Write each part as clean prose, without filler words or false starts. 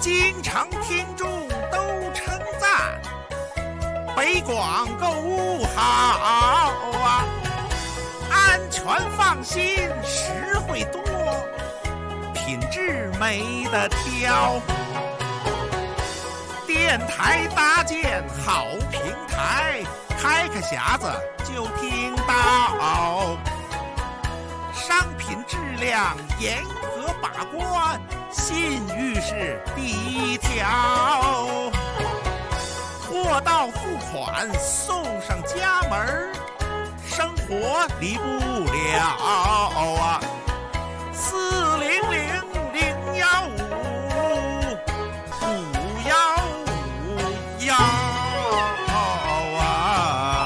京城听众都称赞，北广购物好啊，安全放心，实惠多，品质没得挑。电台搭建好平台，开个匣子就听到，商品质量严格把关，信誉是第一条。货到付款送上家门，生活离不了啊！400-015-515啊！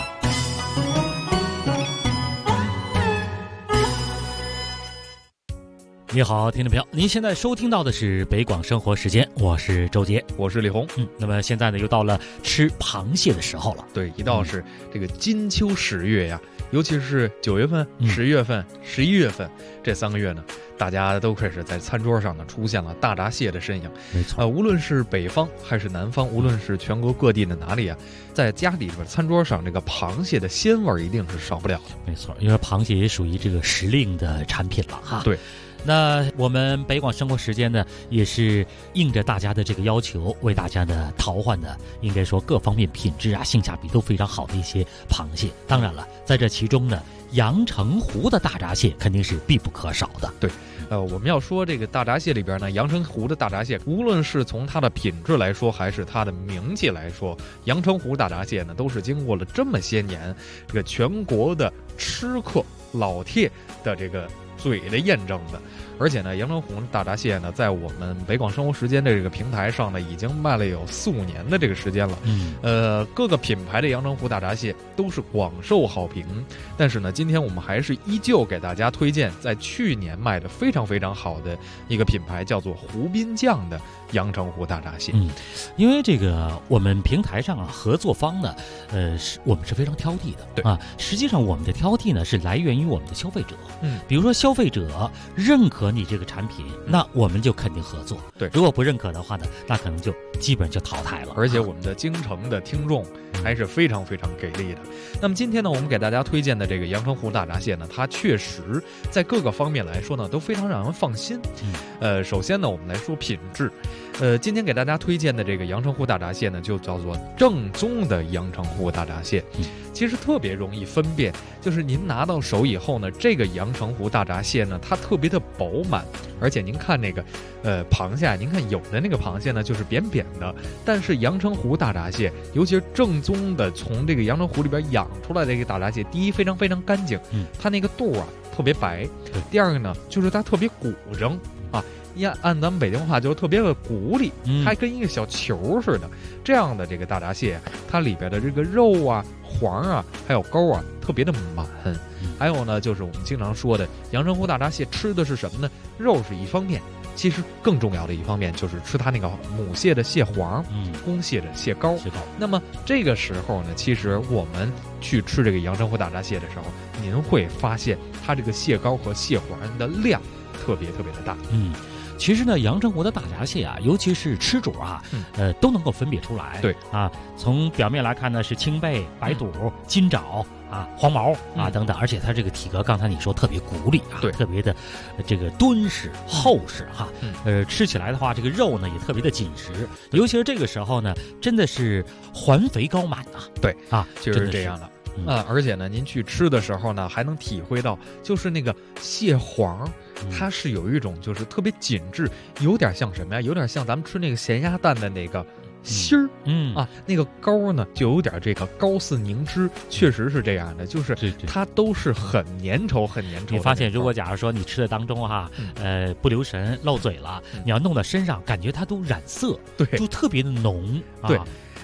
你好，听众朋友，您现在收听到的是北广生活时间，我是周杰， 我是李红。 那么现在呢，又到了吃螃蟹的时候了。 对，一到是这个金秋10月呀，尤其是9月份、10月份、11月份这3个月呢，大家都开始在餐桌上呢出现了大闸蟹的身影。 没错， 无论是北方还是南方，无论是全国各地的哪里啊，在家里边餐桌上这个螃蟹的鲜味一定是少不了的。 没错，因为螃蟹也属于这个时令的产品了哈。 对。 那我们北广生活时间呢，也是应着大家的这个要求，为大家呢淘换的，应该说各方面品质啊、性价比都非常好的一些螃蟹。当然了，在这其中呢，阳澄湖的大闸蟹肯定是必不可少的。 对，我们要说这个大闸蟹里边呢，阳澄湖的大闸蟹，无论是从它的品质来说，还是它的名气来说，阳澄湖大闸蟹呢，都是经过了这么些年这个全国的吃客老铁的这个嘴的验证的。而且呢，阳澄湖大闸蟹呢，在我们北广生活时间的这个平台上呢，已经卖了有4-5年的这个时间了。各个品牌的阳澄湖大闸蟹都是广受好评。但是呢，今天我们还是依旧给大家推荐在去年卖的非常非常好的一个品牌，叫做湖滨酱的阳澄湖大闸蟹。 因为这个我们平台上啊，合作方呢，我们是非常挑剔的。 对啊，实际上我们的挑剔呢，是来源于我们的消费者。比如说消费者认可你这个产品，那我们就肯定合作。 对， 如果不认可的话呢，那可能就基本就淘汰了。 而且我们的京城的听众还是非常非常给力的。那么今天呢，我们给大家推荐的这个阳澄湖大闸蟹呢，它确实在各个方面来说呢，都非常让人放心。首先呢，我们来说品质。今天给大家推荐的这个阳澄湖大闸蟹呢，就叫做正宗的阳澄湖大闸蟹。其实特别容易分辨，就是您拿到手以后呢，这个阳澄湖大闸蟹呢，它特别的饱满，而且您看那个螃蟹，您看有的那个螃蟹呢就是扁扁的，但是阳澄湖大闸蟹，尤其是正宗的从这个阳澄湖里边养出来的这个大闸蟹，第一非常非常干净，它那个肚啊特别白，第二个呢就是它特别鼓整啊。按咱们北京话就是特别的鼓励，它跟一个小球似的。这样的这个大闸蟹，它里边的这个肉啊、黄啊，还有膏啊，特别的满。还有呢，就是我们经常说的阳澄湖大闸蟹吃的是什么呢？肉是一方面，其实更重要的一方面就是吃它那个母蟹的蟹黄，公蟹的蟹膏。那么这个时候呢，其实我们去吃这个阳澄湖大闸蟹的时候，您会发现它这个蟹膏和蟹黄的量特别特别的大。 其实呢，阳澄湖的大闸蟹啊，尤其是吃主啊，都能够分别出来。 对啊，从表面来看呢，是青背、白肚、金爪啊、黄毛啊等等，而且它这个体格，刚才你说特别鼓励啊， 对， 特别的这个敦实厚实哈。吃起来的话，这个肉呢也特别的紧实，尤其是这个时候呢，真的是环肥高满啊。 对啊， 就是这样的。而且呢，您去吃的时候呢，还能体会到，就是那个蟹黄，它是有一种就是特别紧致，有点像什么呀？有点像咱们吃那个咸鸭蛋的那个芯儿，那个膏呢，就有点这个膏似凝脂，确实是这样的，就是它都是很粘稠、很粘稠的。 你发现，如果假如说你吃的当中哈，不留神漏嘴了，你要弄到身上，感觉它都染色， 对， 就特别的浓。 对。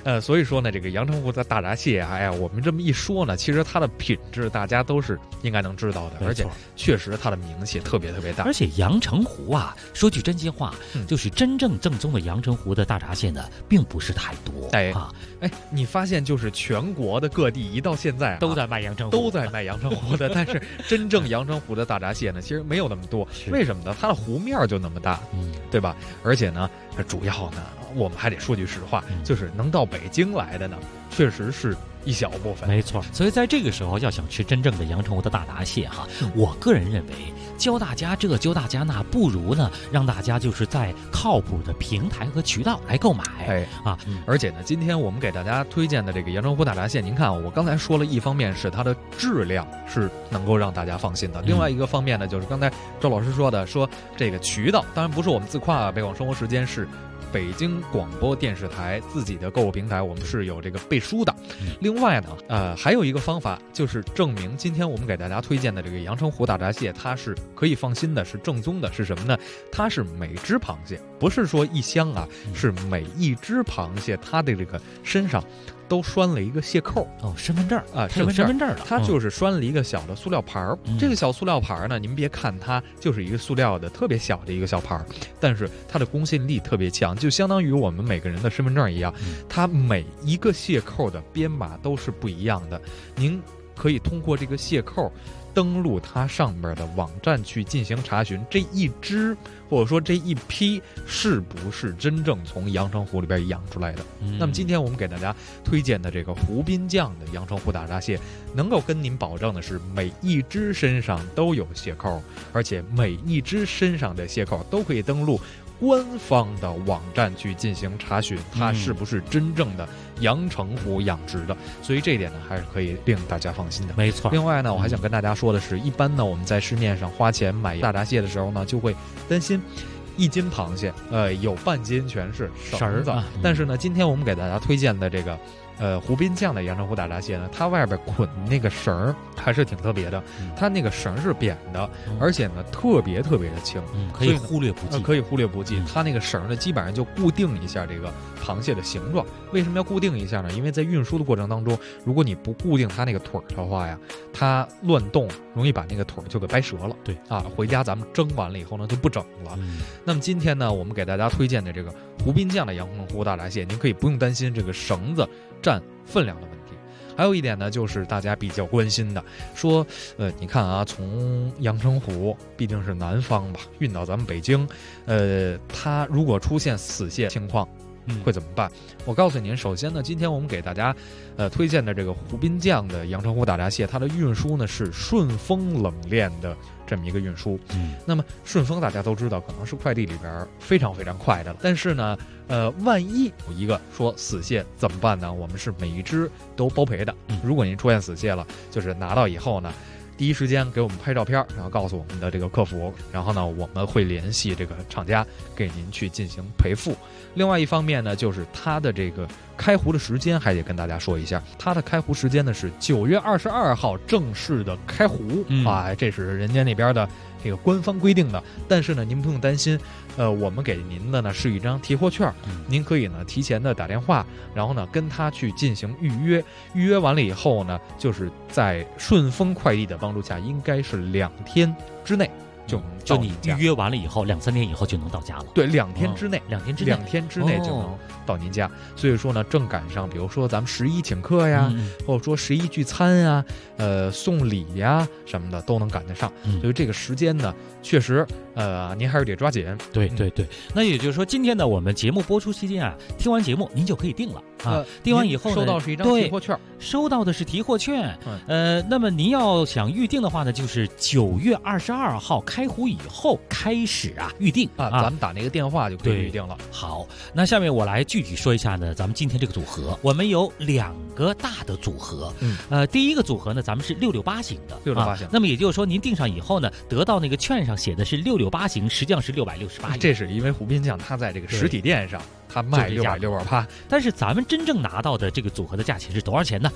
所以说呢，这个阳澄湖的大闸蟹啊，哎呀，我们这么一说呢，其实它的品质大家都是应该能知道的，而且确实它的名气特别特别大。 而且阳澄湖啊，说句真心话，就是真正正宗的阳澄湖的大闸蟹呢，并不是太多。 你发现就是全国的各地一到现在都在卖阳澄湖， 都在卖阳澄湖的，但是真正阳澄湖的大闸蟹呢，其实没有那么多。为什么呢？它的湖面就那么大，对吧？而且呢，主要呢，我们还得说句实话，就是能到北京来的呢，确实是一小部分。 没错，所以在这个时候要想吃真正的阳澄湖的大闸蟹哈，我个人认为教大家这教大家那，不如呢让大家就是在靠谱的平台和渠道来购买。 而且呢，今天我们给大家推荐的这个阳澄湖大闸蟹，您看我刚才说了，一方面是它的质量是能够让大家放心的，另外一个方面呢，就是刚才周老师说的，说这个渠道，当然不是我们自夸啊，北广生活时间是北京广播电视台自己的购物平台，我们是有这个背书的。另外呢，还有一个方法就是证明今天我们给大家推荐的这个阳澄湖大闸蟹，它是可以放心的，是正宗的，是什么呢？它是每只螃蟹，不是说一箱啊，是每一只螃蟹它的这个身上都拴了一个蟹扣。 身份证啊， 身份证的， 它就是拴了一个小的塑料牌儿。这个小塑料牌儿呢，您别看它就是一个塑料的特别小的一个小牌儿，但是它的公信力特别强，就相当于我们每个人的身份证一样，它每一个蟹扣的编码都是不一样的。您可以通过这个蟹扣登录它上面的网站去进行查询，这一只或者说这一批是不是真正从阳澄湖里边养出来的。那么今天我们给大家推荐的这个湖滨酱的阳澄湖大闸蟹，能够跟您保证的是每一只身上都有蟹扣，而且每一只身上的蟹扣都可以登录官方的网站去进行查询，它是不是真正的阳澄湖养殖的，所以这一点呢还是可以令大家放心的。 没错。 另外呢，我还想跟大家说的是，一般呢我们在市面上花钱买大闸蟹的时候呢，就会担心1斤螃蟹，有半斤全是绳子。但是呢，今天我们给大家推荐的这个湖滨酱的阳澄湖大闸蟹呢，它外边捆那个绳还是挺特别的，它那个绳是扁的，而且呢特别特别的轻， 可以忽略不计。 可以忽略不计。它那个绳呢，基本上就固定一下这个螃蟹的形状。为什么要固定一下呢？因为在运输的过程当中，如果你不固定它那个腿的话呀，它乱动容易把那个腿就给掰折了。 对啊，回家咱们蒸完了以后呢就不整了。那么今天呢，我们给大家推荐的这个湖滨酱的阳澄湖大闸蟹，您可以不用担心这个绳子占分量的问题。还有一点呢，就是大家比较关心的，说你看啊，从阳澄湖毕竟是南方吧，运到咱们北京，它如果出现死蟹情况会怎么办？我告诉您，首先呢，今天我们给大家推荐的这个湖滨酱的阳澄湖大闸蟹，它的运输呢是顺丰冷链的这么一个运输。那么顺丰大家都知道，可能是快递里边非常非常快的，但是呢万一有一个说死蟹怎么办呢？我们是每一只都包赔的。如果您出现死蟹了，就是拿到以后呢，第一时间给我们拍照片，然后告诉我们的这个客服，然后呢我们会联系这个厂家给您去进行赔付。另外一方面呢，就是它的这个开湖的时间还得跟大家说一下，它的开湖时间呢是9月22号正式的开湖这是人家那边的这个官方规定的。但是呢，您不用担心，我们给您的呢是一张提货券，您可以呢提前的打电话，然后呢跟他去进行预约，预约完了以后呢，就是在顺丰快递的帮助下，应该是2天之内就你预约完了以后2-3天以后就能到家了。 对，2天之内 ，2天之内就能到您家。所以说呢，正赶上比如说咱们11请客呀，或者说11聚餐呀，送礼呀什么的都能赶得上。所以这个时间呢，确实您还是得抓紧。 对。那也就是说，今天呢我们节目播出期间啊，听完节目您就可以订了啊。订完以后呢， 收到是一张提货券， 收到的是提货券。那么您要想预定的话呢，就是9月22号开湖以后开始预定咱们打那个电话就可以预定了。 好，那下面我来具体说一下呢，咱们今天这个组合，我们有2个大的组合。第一个组合呢，咱们是668型的 ，668型。 那么也就是说，您订上以后呢，得到那个券上写的是668型，实际上是668。 这是因为湖滨酱它在这个实体店上它卖668， 但是咱们真正拿到的这个组合的价钱是多少钱呢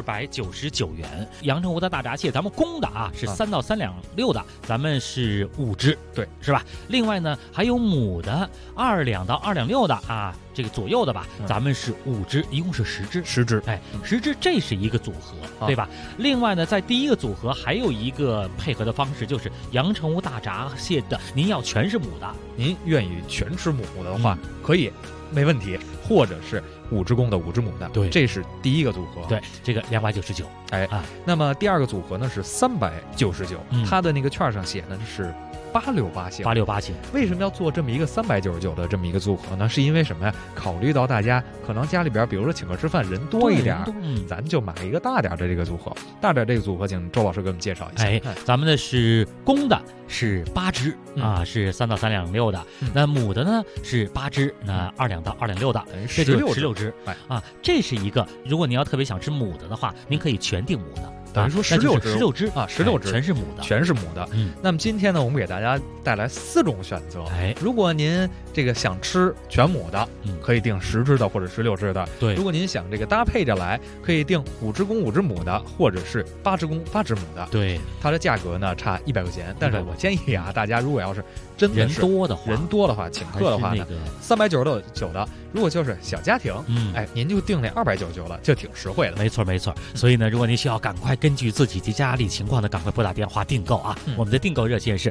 ？299元。阳澄湖的大闸蟹，咱们公的是3到3两6的，咱们是5只， 对， 是吧？另外呢，还有母的2两到2两6的这个左右的吧，咱们是5只，一共是10只。 10只， 哎，10只，这是一个组合，对吧？另外呢，在第一个组合还有一个配合的方式，就是阳澄湖大闸蟹的，您要全是母的， 您愿意全吃母的话，可以，没问题。或者是5只公的5只母的， 对， 这是第一个组合。 对，这个299。 那么第二个组合呢是399，它的那个券上写的是868星。 868星。 为什么要做这么一个399的这么一个组合呢？是因为什么呀？考虑到大家可能家里边，比如说请客吃饭人多一点，咱就买一个大点的这个组合。大点这个组合，请周老师给我们介绍一下。 咱们的是公的是8只是3到3两6的，那母的呢是8只，那2两到2两6的，这就16只。这是一个，如果你要特别想吃母的话，您可以全订母的。 等于说16只 16只全是母的。那么今天呢，我们给大家带来4种选择。如果您这个想吃全母的，可以订10只的或者16只的。 对， 如果您想这个搭配着来，可以订5只公5只母的，或者是8只公8只母的。 对， 它的价格呢差100块钱，但是我建议啊，大家如果要是真的是人多的话， 请客的话呢，399的，如果就是小家庭，您就订那299了，就挺实惠的。 没错。所以呢，如果您需要，赶快根据自己的家里情况呢，赶快拨打电话订购啊！我们的订购热线是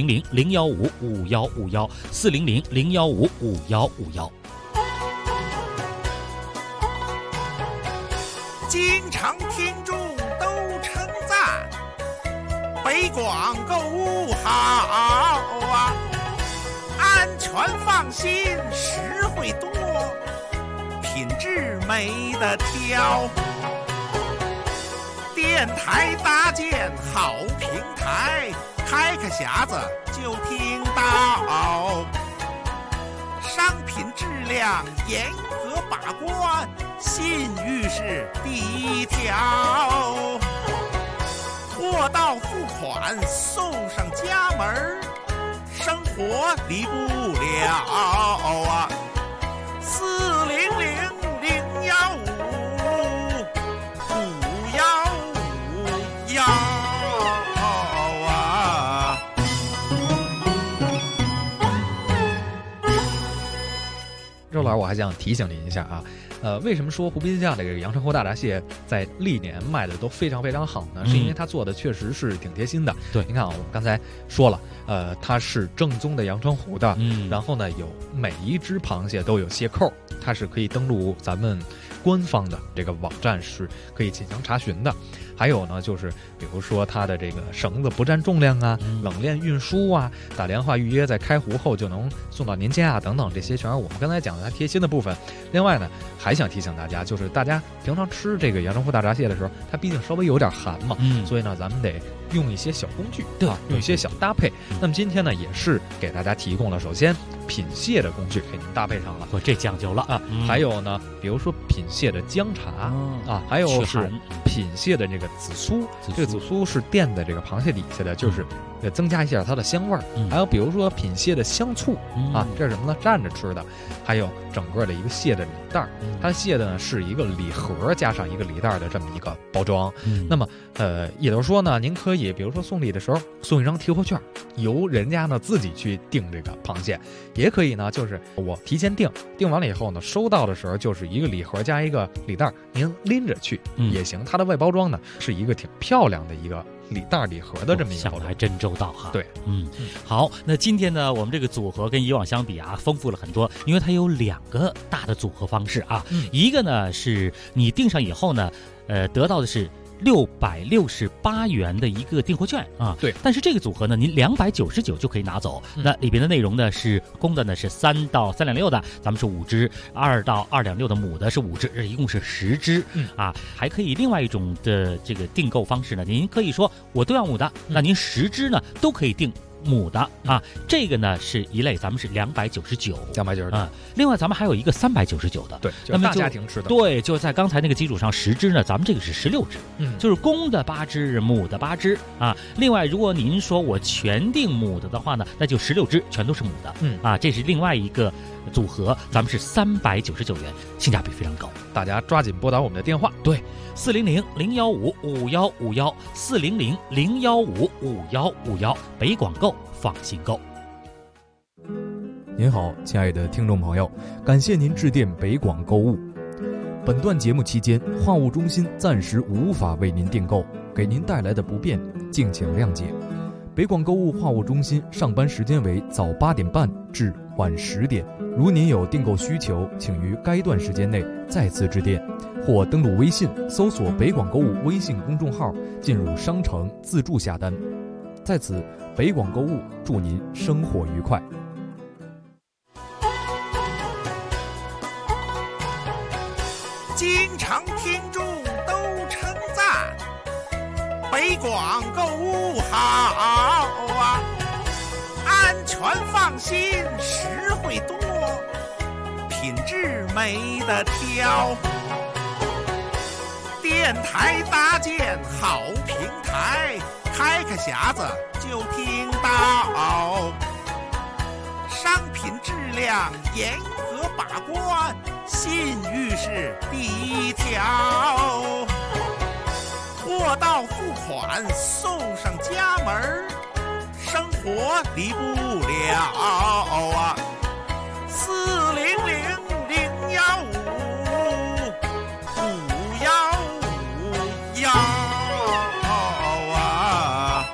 400-015-5151，400-015-5151。 经常听众都称赞北广购物好啊，安全放心，实惠多，品质没得挑。电台搭建好平台，开个匣子就听到，商品质量严格把关，信誉是第一条。货到付款送上家门，生活离不了啊。400-015-5151啊。 周老师，我还想提醒您一下啊，为什么说湖滨酱这个阳澄湖大闸蟹在历年卖的都非常非常好呢？是因为它做的确实是挺贴心的。 对， 您看啊，我们刚才说了，它是正宗的阳澄湖的，然后呢，有每一只螃蟹都有蟹扣，它是可以登录咱们官方的这个网站是可以进行查询的。还有呢，就是比如说它的这个绳子不占重量啊，冷链运输啊，打电话预约在开湖后就能送到您家啊，等等，这些全是我们刚才讲的它贴心的部分。另外呢，还想提醒大家，就是大家平常吃这个阳澄湖大闸蟹的时候，它毕竟稍微有点寒嘛，所以呢，咱们得用一些小工具，用一些小搭配。那么今天呢，也是给大家提供了，首先品蟹的工具给您搭配上了， 这讲究了啊。 还有呢，比如说品蟹的姜茶还有是品蟹的这个紫苏，这个紫苏是垫在这个螃蟹底下的，就是增加一下它的香味儿。还有比如说品蟹的香醋这是什么呢？蘸着吃的。还有整个的一个蟹的礼袋，它蟹的呢是一个礼盒加上一个礼袋的这么一个包装。那么也就是说呢，您可以比如说送礼的时候送一张提货券，由人家呢自己去订这个螃蟹，也可以呢就是我提前订完了以后呢，收到的时候就是一个礼盒加一个礼袋，您拎着去也行。它的外包装呢是一个挺漂亮的一个礼袋礼盒的这么一个， 想的还真周到哈。 对， 好，那今天呢，我们这个组合跟以往相比啊，丰富了很多，因为它有2个大的组合方式啊，一个呢是你订上以后呢，得到的是668元的一个订货券啊， 对。 但是这个组合呢，您299就可以拿走。那里边的内容呢是公的呢是3到3两6的，咱们是5只；2到2两6的母的是5只，一共是10只。还可以另外一种的这个订购方式呢，您可以说我都要母的，那您10只呢都可以订母的啊，这个呢是一类，咱们是299啊。另外咱们还有一个399的， 对，那么大家庭吃的， 对，就在刚才那个基础上10只呢，咱们这个是16只，就是公的8只，母的8只啊。另外，如果您说我全订母的话呢，那就16只全都是母的，这是另外一个组合，咱们是399元，性价比非常高， 大家抓紧拨打我们的电话， 对，400-015-5151，400-015-5151，北广购放心购。 您好，亲爱的听众朋友，感谢您致电北广购物。本段节目期间，话务中心暂时无法为您订购，给您带来的不便，敬请谅解。北广购物话务中心上班时间为早8点半至晚10点。如您有订购需求，请于该段时间内再次致电，或登录微信搜索北广购物微信公众号，进入商城自助下单。在此，北广购物祝您生活愉快。 经常听众都称赞北广购物好啊，安全放心，实惠多，品质没得挑。电台搭建好平台，开个匣子就听到，商品质量严格把关，信誉是第一条。货到付款送上家门，生活离不了啊！400-015-515啊！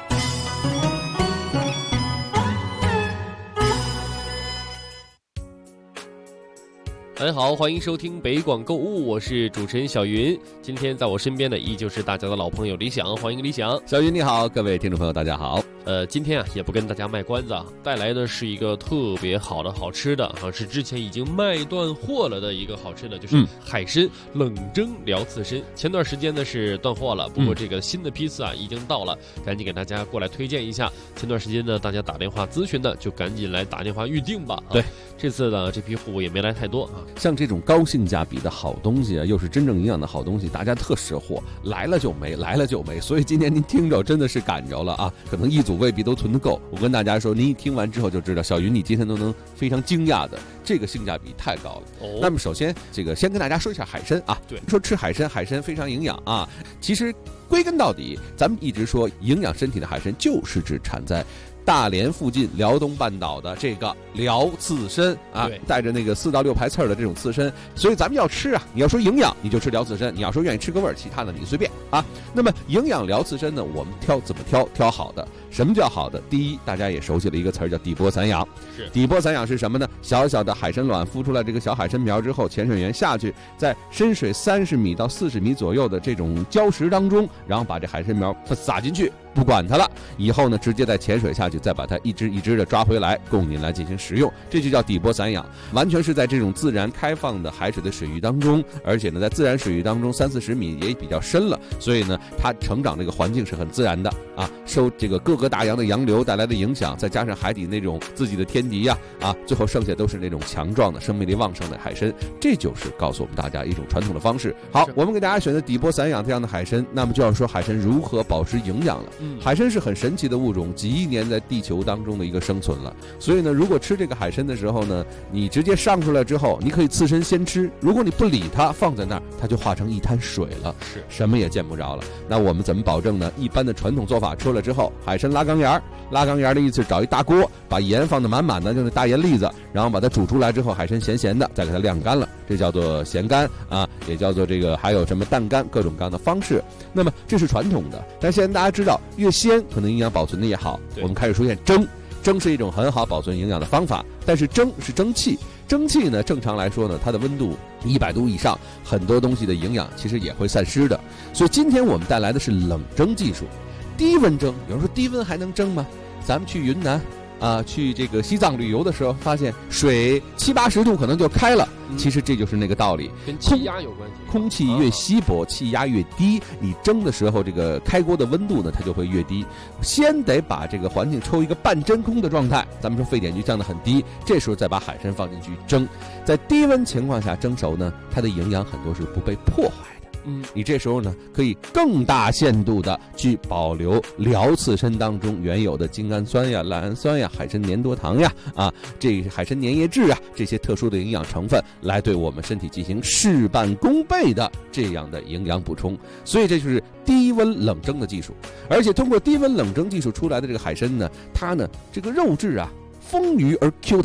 大家好，欢迎收听北广购物，我是主持人小云。今天在我身边的依旧是大家的老朋友李想，欢迎李想。 小云你好，各位听众朋友大家好。 今天也不跟大家卖关子，带来的是一个特别好的好吃的是之前已经卖断货了的一个好吃的，就是海参冷蒸辽刺身。前段时间呢是断货了，不过这个新的批次已经到了，赶紧给大家过来推荐一下。前段时间呢大家打电话咨询的，就赶紧来打电话预定吧。 对， 这次呢这批货物也没来太多像这种高性价比的好东西又是真正营养的好东西，大家特识货，来了就没，来了就没。所以今天您听着真的是赶着了可能一组未必都囤得够。我跟大家说，您一听完之后就知道，小云你今天都能非常惊讶的，这个性价比太高了。那么首先先跟大家说一下海参对，说吃海参，海参非常营养其实归根到底，咱们一直说营养身体的海参，就是指产在大连附近辽东半岛的这个辽刺参带着那个4到6排刺的这种刺参。所以咱们要吃你要说营养，你就吃辽刺参；你要说愿意吃个味儿，其他的你随便那么营养辽刺参呢，我们怎么挑好的？什么叫好的？第一，大家也熟悉了一个词儿叫底波散养。底波散养是什么呢？小小的海参卵孵出来这个小海参苗之后，潜水员下去，在深水30米到40米左右的这种礁石当中，然后把这海参苗撒进去，不管它了，以后呢直接再潜水下去，再把它一只一只的抓回来，供您来进行食用。这就叫底波散养，完全是在这种自然开放的海水的水域当中，而且呢在自然水域当中30-40米也比较深了，所以呢它成长这个环境是很自然的受这个各个大洋的洋流带来的影响，再加上海底那种自己的天敌最后剩下都是那种强壮的生命力旺盛的海参。这就是告诉我们大家一种传统的方式。好，我们给大家选择底波散养这样的海参，那么就要说海参如何保持营养了。海参是很神奇的物种，几亿年在地球当中的一个生存了。所以呢，如果吃这个海参的时候呢，你直接上出来之后，你可以刺身先吃，如果你不理它，放在那儿，它就化成一滩水了，什么也见不着了。那我们怎么保证呢？一般的传统做法，出来之后，海参拉缸沿，拉缸沿的意思找一大锅，把盐放得满满的，就那大盐粒子，然后把它煮出来之后，海参咸咸的，再给它晾干了，这叫做咸干也叫做这个还有什么淡干，各种各样的方式。那么这是传统的，但现在大家知道，越鲜可能营养保存的也好，我们开始出现蒸是一种很好保存营养的方法，但是蒸是蒸汽呢，正常来说呢，它的温度100度以上，很多东西的营养其实也会散失的。所以今天我们带来的是冷蒸技术，低温蒸。有人说低温还能蒸吗？咱们去云南去这个西藏旅游的时候，发现水70-80度可能就开了。其实这就是那个道理， 跟气压有关系。 空气越稀薄，气压越低，你蒸的时候这个开锅的温度呢，它就会越低。先得把这个环境抽一个半真空的状态，咱们说沸点就降得很低，这时候再把海参放进去蒸。在低温情况下蒸熟呢，它的营养很多是不被破坏的。你这时候呢，可以更大限度的去保留辽刺参当中原有的精氨酸呀、赖氨酸呀、海参粘多糖呀这海参粘液质这些特殊的营养成分，来对我们身体进行事半功倍的这样的营养补充。所以这就是低温冷蒸的技术。而且通过低温冷蒸技术出来的这个海参呢，它呢这个肉质丰腴而 Q 弹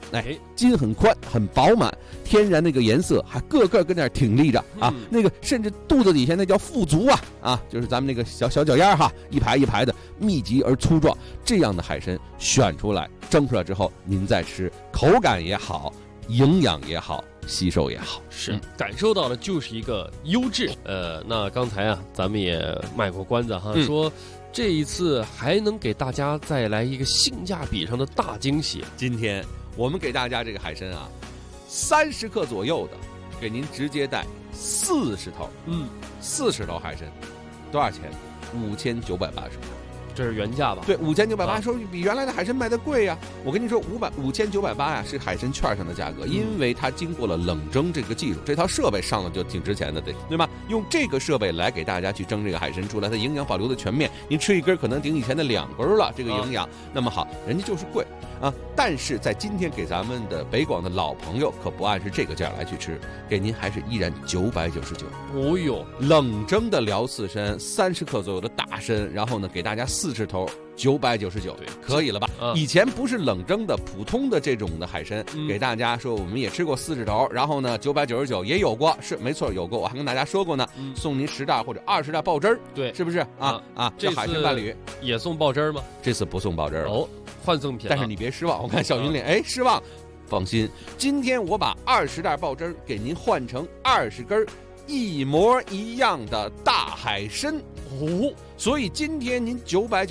筋很宽很饱满，天然那个颜色还个个跟那儿挺立着啊，那个甚至肚子底下那叫腹足啊，就是咱们那个小脚丫哈，一排一排的密集而粗壮，这样的海参选出来蒸出来之后，您再吃，口感也好，营养也好，吸收也好， 是感受到的就是一个优质。那刚才啊，咱们也卖过关子哈，说这一次还能给大家再来一个性价比上的大惊喜。 今天我们给大家这个海参啊，30克左右的，给您直接带40头，40头海参，多少钱？5980。 这是原价吧？ 对，5980比原来的海参卖的贵呀。我跟你说，5980呀是海参券上的价格，因为它经过了冷蒸这个技术，这套设备上了就挺值钱的，对吧？用这个设备来给大家去蒸这个海参出来，它营养保留的全面，您吃一根可能顶以前的2根了，这个营养。那么好，人家就是贵啊，但是在今天给咱们的北广的老朋友可不按是这个价来去吃，给您还是依然999。 哦哟， 冷蒸的辽刺参30克左右的大参，然后呢给大家40头999，对，可以了吧？以前不是冷蒸的普通的这种的海参，给大家说我们也吃过40头，然后呢999也有过，是没错有过，我还跟大家说过呢，送您10袋或者20袋爆汁儿， 对， 是不是啊？这海参伴侣也送爆汁儿吗？ 这次不送爆汁儿哦，换赠品。 但是你别失望，我看小云脸，失望，放心，今天我把20袋爆汁儿给您换成20根一模一样的大海参哦， 所以今天您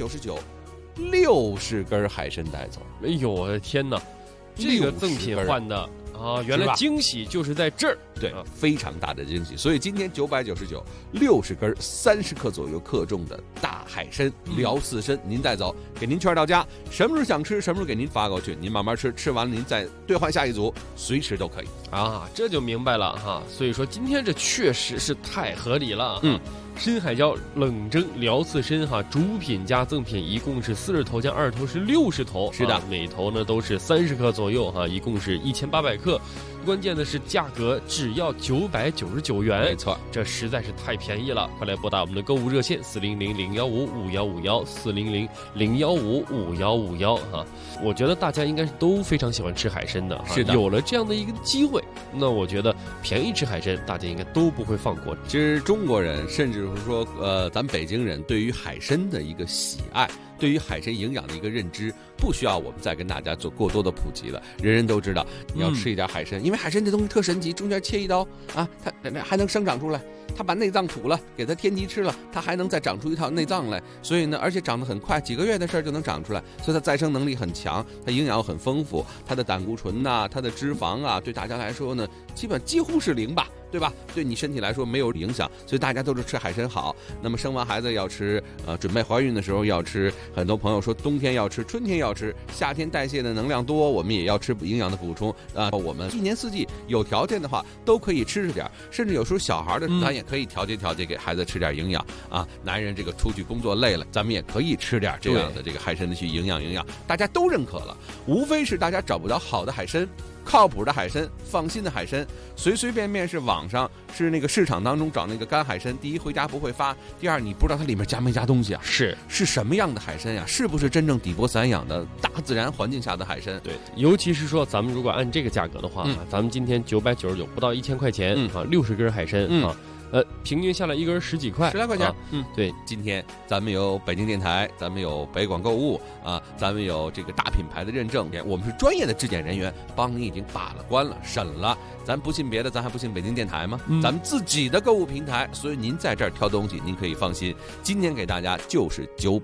999，60根海参带走。 哎呦我的天哪，这个赠品换的啊，原来惊喜就是在这儿， 对，非常大的惊喜。所以今天999，60根30克左右克重的大海参辽刺参，您带走，给您券到家，什么时候想吃，什么时候给您发过去，您慢慢吃，吃完了您再兑换下一组，随时都可以啊，这就明白了哈。所以说今天这确实是太合理了，深海椒冷蒸辽刺参哈，主品加赠品一共是40头加2头是60头， 是的， 每头呢都是30克左右哈，一共是1800克。关键的是价格只要999元， 没错， 这实在是太便宜了！快来拨打我们的购物热线400-015-5151，400-015-5151哈。我觉得大家应该是都非常喜欢吃海参的， 是的， 有了这样的一个机会，那我觉得便宜吃海参，大家应该都不会放过。 其实中国人，甚至是说咱北京人对于海参的一个喜爱，对于海参营养的一个认知，不需要我们再跟大家做过多的普及了。人人都知道，你要吃一点海参，因为海参这东西特神奇，中间切一刀啊，它还能生长出来。它把内脏吐了，给它天敌吃了，它还能再长出一套内脏来。所以呢，而且长得很快，几个月的事儿就能长出来，所以它再生能力很强，它营养很丰富，它的胆固醇呐，它的脂肪啊，对大家来说呢，几乎是0吧。对吧？对你身体来说没有影响，所以大家都是吃海参好。那么生完孩子要吃，准备怀孕的时候要吃。很多朋友说冬天要吃，春天要吃，夏天代谢的能量多，我们也要吃营养的补充啊。我们一年四季有条件的话都可以吃点，甚至有时候小孩的咱也可以调节调节，给孩子吃点营养啊。男人这个出去工作累了，咱们也可以吃点这样的这个海参的去营养，大家都认可了。无非是大家找不着好的海参。靠谱的海参，放心的海参，随随便便是网上是那个市场当中找那个干海参，第一回家不会发，第二你不知道它里面加没加东西啊？ 是什么样的海参呀？是不是真正底波散养的大自然环境下的海参？ 对，尤其是说咱们如果按这个价格的话，咱们今天999不到1000块钱啊，60根海参啊。平均下来一根10几块，10来块钱。 对， 今天咱们有北京电台，咱们有北广购物啊，咱们有这个大品牌的认证，我们是专业的质检人员，帮你已经把了关了、审了。咱不信别的，咱还不信北京电台吗？咱们自己的购物平台，所以您在这儿挑东西，您可以放心。今天给大家就是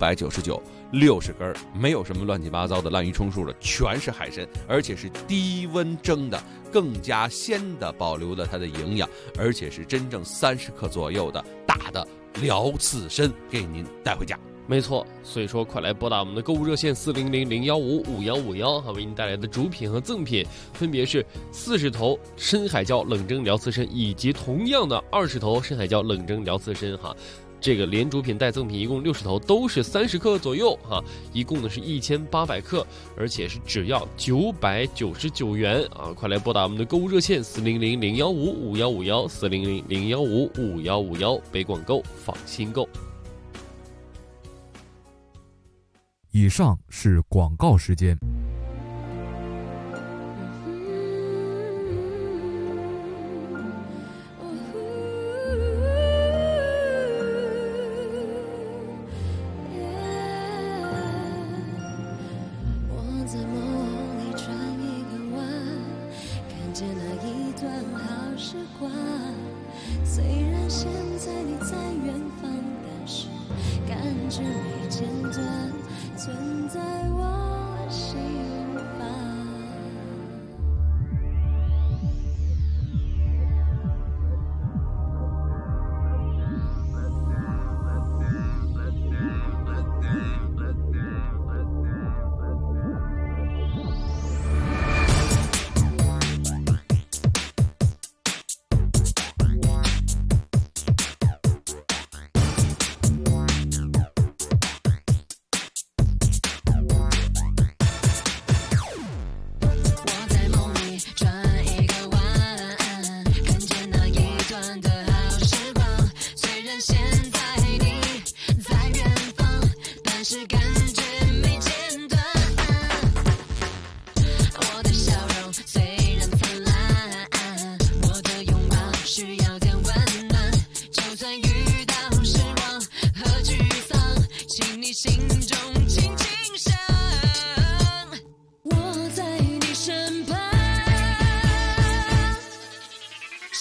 999，60根，没有什么乱七八糟的滥竽充数的，全是海参，而且是低温蒸的，更加鲜的保留了它的营养，而且是真正30克左右的大的辽刺参给您带回家。 没错，所以说快来拨打我们的购物热线400-015-5151哈，为您带来的主品和赠品分别是40头深海椒冷蒸辽刺参，以及同样的20头深海椒冷蒸辽刺参哈。这个连主品带赠品一共60头，都是30克左右哈，一共呢是1800克，而且是只要999元啊！快来拨打我们的购物热线400-015-5151 400-015-5151，北广购，放心购。 以上是广告时间。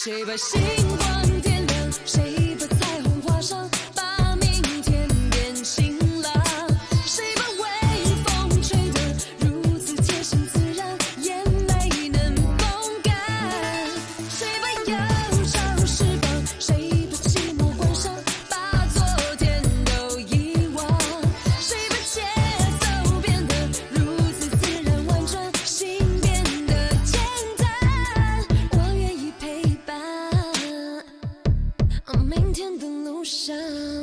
谁把星光点亮，谁把彩虹画上，把明天变晴朗。谁把微风吹得如此贴心自然，眼泪能风干。谁把忧愁释放，谁把寂寞关上，把昨天都遗忘。谁把节奏变得如此自然婉转，心变得简单。我愿意陪伴，明天的路上。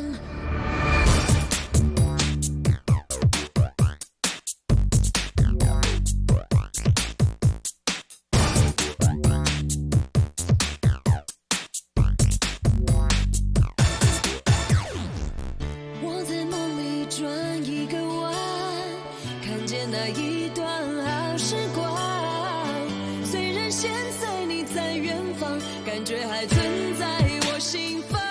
我在梦里转一个弯，看见那一段好时光。虽然现在你在远方，感觉还存在我心房。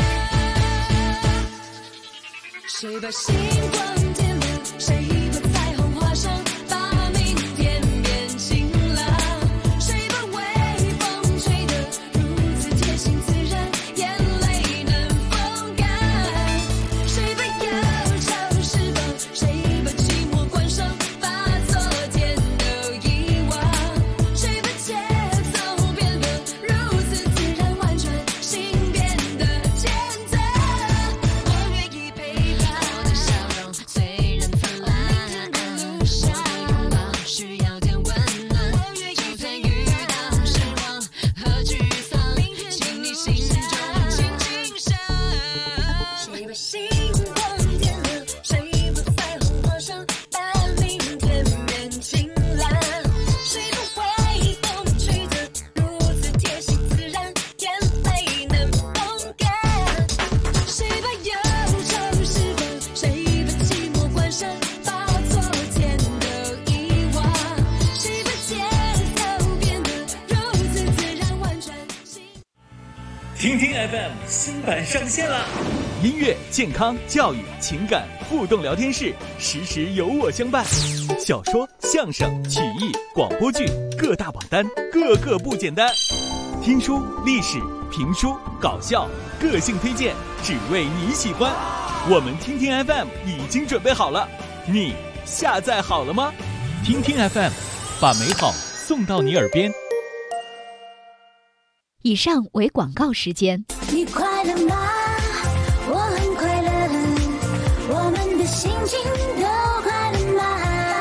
谁把星光点亮，谁把彩虹画上，把明天变晴朗。谁把微风吹得如此贴心自然，眼泪能风干。谁把忧愁释放，谁把寂寞关上，把昨天都遗忘。谁把节奏变得如此自然婉转，心变得简单。我愿意陪伴，我的笑容虽然灿烂，路上拥抱需要点温暖。就算遇到失望和沮丧，请你心中轻轻想。谁把星光点亮，谁把彩虹画上，把明天变晴朗。谁把微风吹得如此贴心自然，眼泪能风干。谁把忧愁释放，谁把寂寞关上，把昨天都遗忘。谁把节奏变得如此自然婉转， 听听 FM 新版上线了，音乐、健康、教育、情感互动聊天室，时时有我相伴。小说、相声、曲艺、广播剧各大榜单，个个不简单。听书、历史、评书、搞笑，个性推荐，只为你喜欢。我们听听 FM 已经准备好了，你下载好了吗？听听 FM， 把美好送到你耳边。 以上为广告时间。 你快乐吗？我很快乐，我们的心情都快乐吗？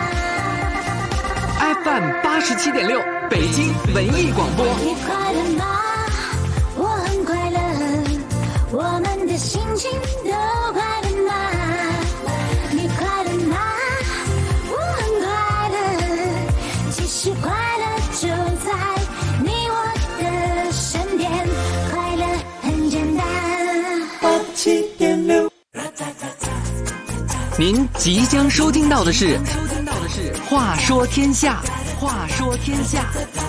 FM 87.6，北京文艺广播。 你快乐吗？我很快乐，我们的心情都快乐吗？你快乐吗？我很快乐，其实快乐就在你我的身边，快乐很简单。87.6， 您即将收听到的是《话说天下》，话说天下。